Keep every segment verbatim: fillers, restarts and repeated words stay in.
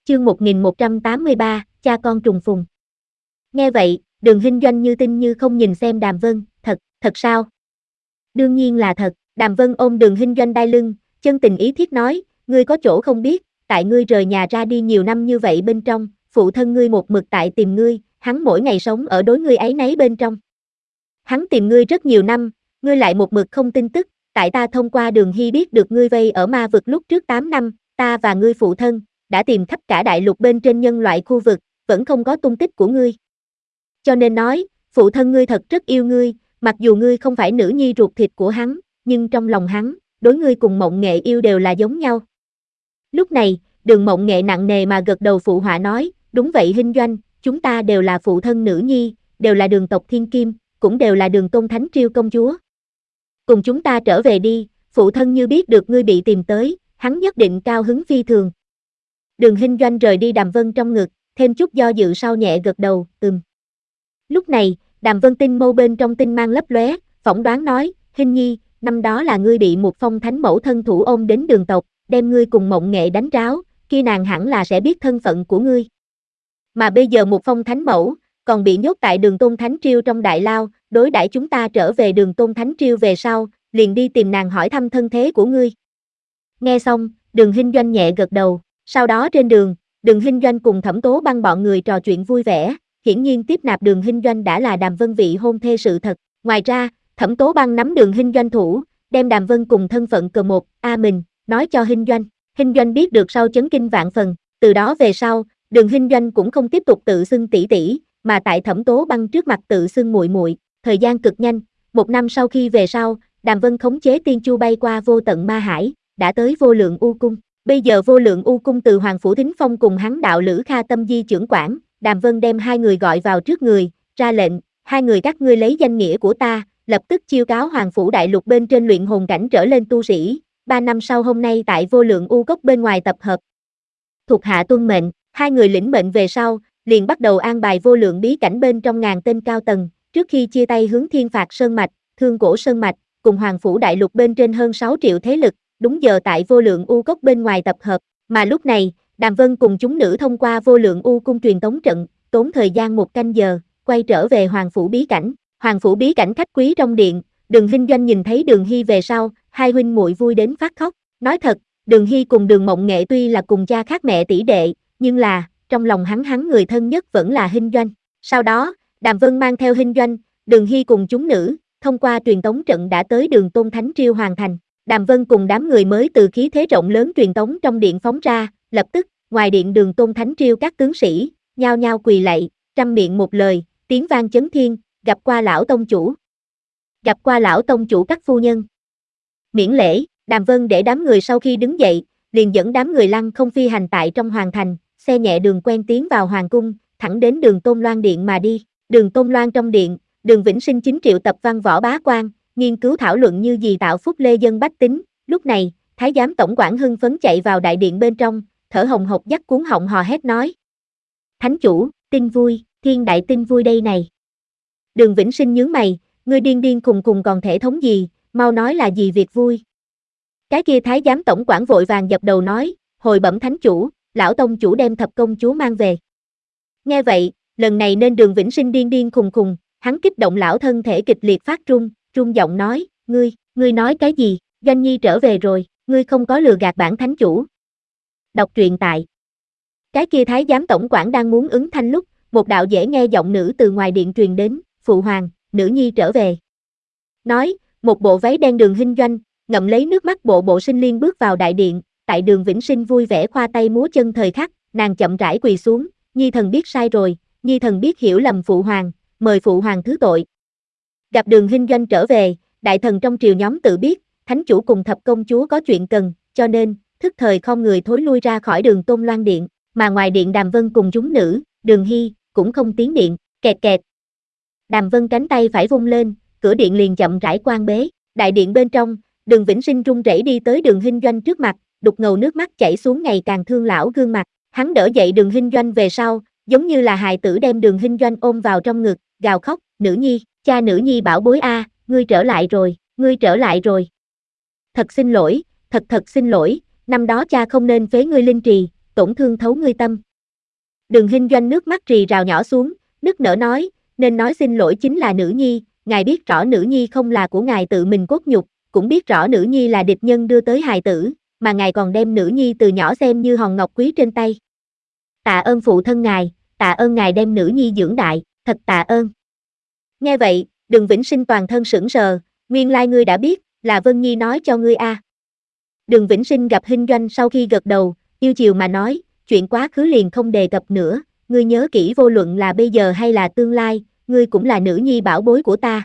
Chương một nghìn một trăm tám mươi ba, cha con trùng phùng. Nghe vậy, Đường Hinh Doanh như tin như không nhìn xem Đàm Vân, thật, thật sao? Đương nhiên là thật, Đàm Vân ôm Đường Hinh Doanh đai lưng, chân tình ý thiết nói, ngươi có chỗ không biết, tại ngươi rời nhà ra đi nhiều năm như vậy bên trong, phụ thân ngươi một mực tại tìm ngươi, hắn mỗi ngày sống ở đối ngươi ấy nấy bên trong. Hắn tìm ngươi rất nhiều năm, ngươi lại một mực không tin tức, tại ta thông qua Đường Hy biết được ngươi vây ở ma vực lúc trước tám năm, ta và ngươi phụ thân đã tìm khắp cả đại lục bên trên nhân loại khu vực, vẫn không có tung tích của ngươi. Cho nên nói, phụ thân ngươi thật rất yêu ngươi, mặc dù ngươi không phải nữ nhi ruột thịt của hắn, nhưng trong lòng hắn, đối ngươi cùng Mộng Nghệ yêu đều là giống nhau. Lúc này, Đường Mộng Nghệ nặng nề mà gật đầu phụ họa nói, đúng vậy Hinh Doanh, chúng ta đều là phụ thân nữ nhi, đều là Đường tộc Thiên Kim, cũng đều là Đường Tôn Thánh Triêu công chúa. Cùng chúng ta trở về đi, phụ thân như biết được ngươi bị tìm tới, hắn nhất định cao hứng phi thường. Đường Hinh Doanh rời đi Đàm Vân trong ngực, thêm chút do dự sau nhẹ gật đầu, ừm. Lúc này, Đàm Vân tinh mâu bên trong tinh mang lấp lóe, phỏng đoán nói, Hinh Nhi, năm đó là ngươi bị một phong thánh mẫu thân thủ ôm đến Đường tộc, đem ngươi cùng Mộng Nghệ đánh tráo, kia nàng hẳn là sẽ biết thân phận của ngươi. Mà bây giờ một phong thánh mẫu, còn bị nhốt tại Đường Tôn Thánh Triêu trong đại lao, đối đãi chúng ta trở về Đường Tôn Thánh Triêu về sau, liền đi tìm nàng hỏi thăm thân thế của ngươi. Nghe xong, Đường Hinh Doanh nhẹ gật đầu. Sau đó trên đường, Đường Hinh Doanh cùng Thẩm Tố Băng bọn người trò chuyện vui vẻ, hiển nhiên tiếp nạp Đường Hinh Doanh đã là Đàm Vân vị hôn thê sự thật. Ngoài ra, Thẩm Tố Băng nắm Đường Hinh Doanh thủ, đem Đàm Vân cùng thân phận cờ một, A mình, nói cho Hinh Doanh. Hinh Doanh biết được sau chấn kinh vạn phần, từ đó về sau, Đường Hinh Doanh cũng không tiếp tục tự xưng tỷ tỷ, mà tại Thẩm Tố Băng trước mặt tự xưng muội muội. Thời gian cực nhanh, một năm sau khi về sau, Đàm Vân khống chế tiên chu bay qua vô tận ma hải, đã tới vô lượng u cung. Bây giờ vô lượng u cung từ Hoàng Phủ Thính Phong cùng hắn đạo lữ Kha Tâm Di trưởng quản, Đàm Vân đem hai người gọi vào trước người, ra lệnh, hai người các ngươi lấy danh nghĩa của ta, lập tức chiêu cáo Hoàng Phủ Đại Lục bên trên luyện hồn cảnh trở lên tu sĩ, ba năm sau hôm nay tại vô lượng u cốc bên ngoài tập hợp. Thuộc hạ tuân mệnh, hai người lĩnh mệnh về sau, liền bắt đầu an bài vô lượng bí cảnh bên trong ngàn tên cao tầng, trước khi chia tay hướng Thiên Phạt Sơn Mạch, Thương Cổ Sơn Mạch, cùng Hoàng Phủ Đại Lục bên trên hơn sáu triệu thế lực, đúng giờ tại vô lượng u cốc bên ngoài tập hợp, mà lúc này, Đàm Vân cùng chúng nữ thông qua vô lượng u cung truyền tống trận, tốn thời gian một canh giờ, quay trở về Hoàng Phủ bí cảnh. Hoàng Phủ bí cảnh khách quý trong điện, Đường Hinh Doanh nhìn thấy Đường Hy về sau, hai huynh muội vui đến phát khóc. Nói thật, Đường Hy cùng Đường Mộng Nghệ tuy là cùng cha khác mẹ tỷ đệ, nhưng là, trong lòng hắn hắn người thân nhất vẫn là Hinh Doanh. Sau đó, Đàm Vân mang theo Hinh Doanh, Đường Hy cùng chúng nữ, thông qua truyền tống trận đã tới Đường Tôn Thánh Triêu hoàn thành. Đàm Vân cùng đám người mới từ khí thế rộng lớn truyền tống trong điện phóng ra, lập tức, ngoài điện Đường Tôn Thánh Triêu các tướng sĩ, nhao nhao quỳ lạy, trăm miệng một lời, tiếng vang chấn thiên, gặp qua lão tông chủ. Gặp qua lão tông chủ các phu nhân. Miễn lễ, Đàm Vân để đám người sau khi đứng dậy, liền dẫn đám người lăng không phi hành tại trong hoàng thành, xe nhẹ đường quen tiến vào hoàng cung, thẳng đến Đường Tôn Loan điện mà đi. Đường Tôn Loan trong điện, Đường Vĩnh Sinh chính triệu tập văn võ bá quan, nghiên cứu thảo luận như gì tạo phúc lê dân bách tính. Lúc này, Thái giám tổng quản hưng phấn chạy vào đại điện bên trong, thở hồng hộc dắt cuốn họng hò hét nói: Thánh chủ, tin vui, thiên đại tin vui đây này. Đường Vĩnh Sinh nhướng mày, ngươi điên điên khùng khùng còn thể thống gì, mau nói là gì việc vui. Cái kia Thái giám tổng quản vội vàng dập đầu nói, hồi bẩm thánh chủ, lão tông chủ đem thập công chúa mang về. Nghe vậy, lần này nên Đường Vĩnh Sinh điên điên khùng khùng, hắn kích động lão thân thể kịch liệt phát run, run giọng nói, ngươi, ngươi nói cái gì, Doanh Nhi trở về rồi, ngươi không có lừa gạt bản thánh chủ. Đọc truyện tại. Cái kia Thái giám tổng quản đang muốn ứng thanh lúc, một đạo dễ nghe giọng nữ từ ngoài điện truyền đến, phụ hoàng, nữ nhi trở về. Nói, một bộ váy đen Đường Hinh Doanh, ngậm lấy nước mắt bộ bộ sinh liên bước vào đại điện, tại Đường Vĩnh Sinh vui vẻ khoa tay múa chân thời khắc, nàng chậm rãi quỳ xuống, nhi thần biết sai rồi, nhi thần biết hiểu lầm phụ hoàng, mời phụ hoàng thứ tội. Gặp Đường Hinh Doanh trở về, đại thần trong triều nhóm tự biết, thánh chủ cùng thập công chúa có chuyện cần, cho nên, thức thời không người thối lui ra khỏi Đường Tôn Loan điện, mà ngoài điện Đàm Vân cùng chúng nữ, Đường Hy, cũng không tiến điện, kẹt kẹt. Đàm Vân cánh tay phải vung lên, cửa điện liền chậm rãi quan bế, đại điện bên trong, Đường Vĩnh Sinh run rẩy đi tới Đường Hinh Doanh trước mặt, đục ngầu nước mắt chảy xuống ngày càng thương lão gương mặt, hắn đỡ dậy Đường Hinh Doanh về sau, giống như là hài tử đem Đường Hinh Doanh ôm vào trong ngực, gào khóc, nữ nhi, cha nữ nhi bảo bối a, ngươi trở lại rồi, ngươi trở lại rồi. Thật xin lỗi, thật thật xin lỗi, năm đó cha không nên phế ngươi linh trì, tổn thương thấu ngươi tâm. Đường Hinh Doanh nước mắt rì rào nhỏ xuống, nức nở nói, nên nói xin lỗi chính là nữ nhi, ngài biết rõ nữ nhi không là của ngài tự mình cốt nhục, cũng biết rõ nữ nhi là địch nhân đưa tới hài tử, mà ngài còn đem nữ nhi từ nhỏ xem như hòn ngọc quý trên tay. Tạ ơn phụ thân ngài, tạ ơn ngài đem nữ nhi dưỡng đại, thật tạ ơn. Nghe vậy, Đường Vĩnh Sinh toàn thân sững sờ, nguyên lai ngươi đã biết, là Vân Nhi nói cho ngươi a. À. Đường Vĩnh Sinh gặp Hinh Doanh sau khi gật đầu, yêu chiều mà nói, chuyện quá khứ liền không đề cập nữa, ngươi nhớ kỹ vô luận là bây giờ hay là tương lai, ngươi cũng là nữ nhi bảo bối của ta.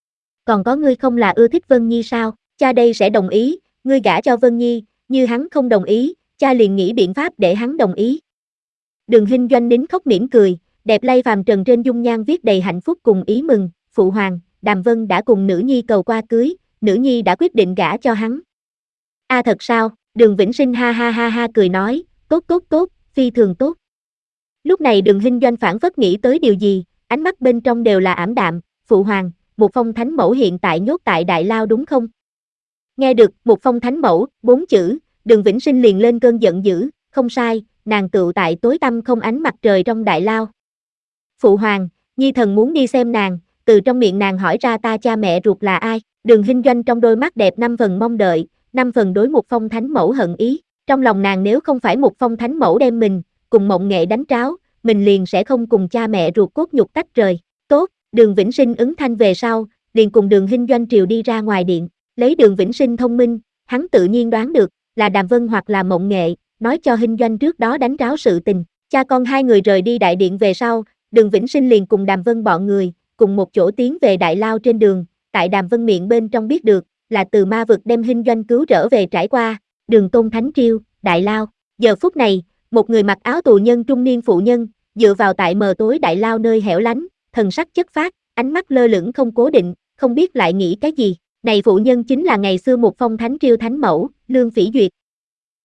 Còn có ngươi không là ưa thích Vân Nhi sao, cha đây sẽ đồng ý, ngươi gả cho Vân Nhi, như hắn không đồng ý, cha liền nghĩ biện pháp để hắn đồng ý. Đường Hinh Doanh nín khóc mỉm cười, đẹp lay phàm trần trên dung nhan viết đầy hạnh phúc cùng ý mừng, phụ hoàng, Đàm Vân đã cùng nữ nhi cầu qua cưới, nữ nhi đã quyết định gả cho hắn. A à, thật sao? Đường Vĩnh Sinh ha ha ha ha cười nói, tốt tốt tốt, phi thường tốt. Lúc này Đường Hinh Doanh phản phất nghĩ tới điều gì, ánh mắt bên trong đều là ảm đạm, phụ hoàng, một phong thánh mẫu hiện tại nhốt tại Đại Lao đúng không? Nghe được một phong thánh mẫu, bốn chữ, Đường Vĩnh Sinh liền lên cơn giận dữ, không sai, nàng tựu tại tối tăm không ánh mặt trời trong Đại Lao. Phụ hoàng, nhi thần muốn đi xem nàng, từ trong miệng nàng hỏi ra ta cha mẹ ruột là ai, Đường Hinh Doanh trong đôi mắt đẹp năm phần mong đợi, năm phần đối một phong thánh mẫu hận ý, trong lòng nàng nếu không phải một phong thánh mẫu đem mình, cùng Mộng Nghệ đánh tráo, mình liền sẽ không cùng cha mẹ ruột cốt nhục tách rời. Tốt, Đường Vĩnh Sinh ứng thanh về sau, liền cùng Đường Hinh Doanh triều đi ra ngoài điện, lấy Đường Vĩnh Sinh thông minh, hắn tự nhiên đoán được, là Đàm Vân hoặc là Mộng Nghệ, nói cho Hinh Doanh trước đó đánh tráo sự tình, cha con hai người rời đi đại điện về sau, Đường Vĩnh Sinh liền cùng Đàm Vân bọn người, cùng một chỗ tiến về Đại Lao trên đường, tại Đàm Vân miệng bên trong biết được, là từ ma vực đem Hinh Doanh cứu trở về trải qua, Đường Tôn Thánh Triêu, Đại Lao, giờ phút này, một người mặc áo tù nhân trung niên phụ nhân, dựa vào tại mờ tối Đại Lao nơi hẻo lánh, thần sắc chất phác, ánh mắt lơ lửng không cố định, không biết lại nghĩ cái gì, này phụ nhân chính là ngày xưa một phong Thánh Triêu Thánh Mẫu, Lương Phỉ Duyệt,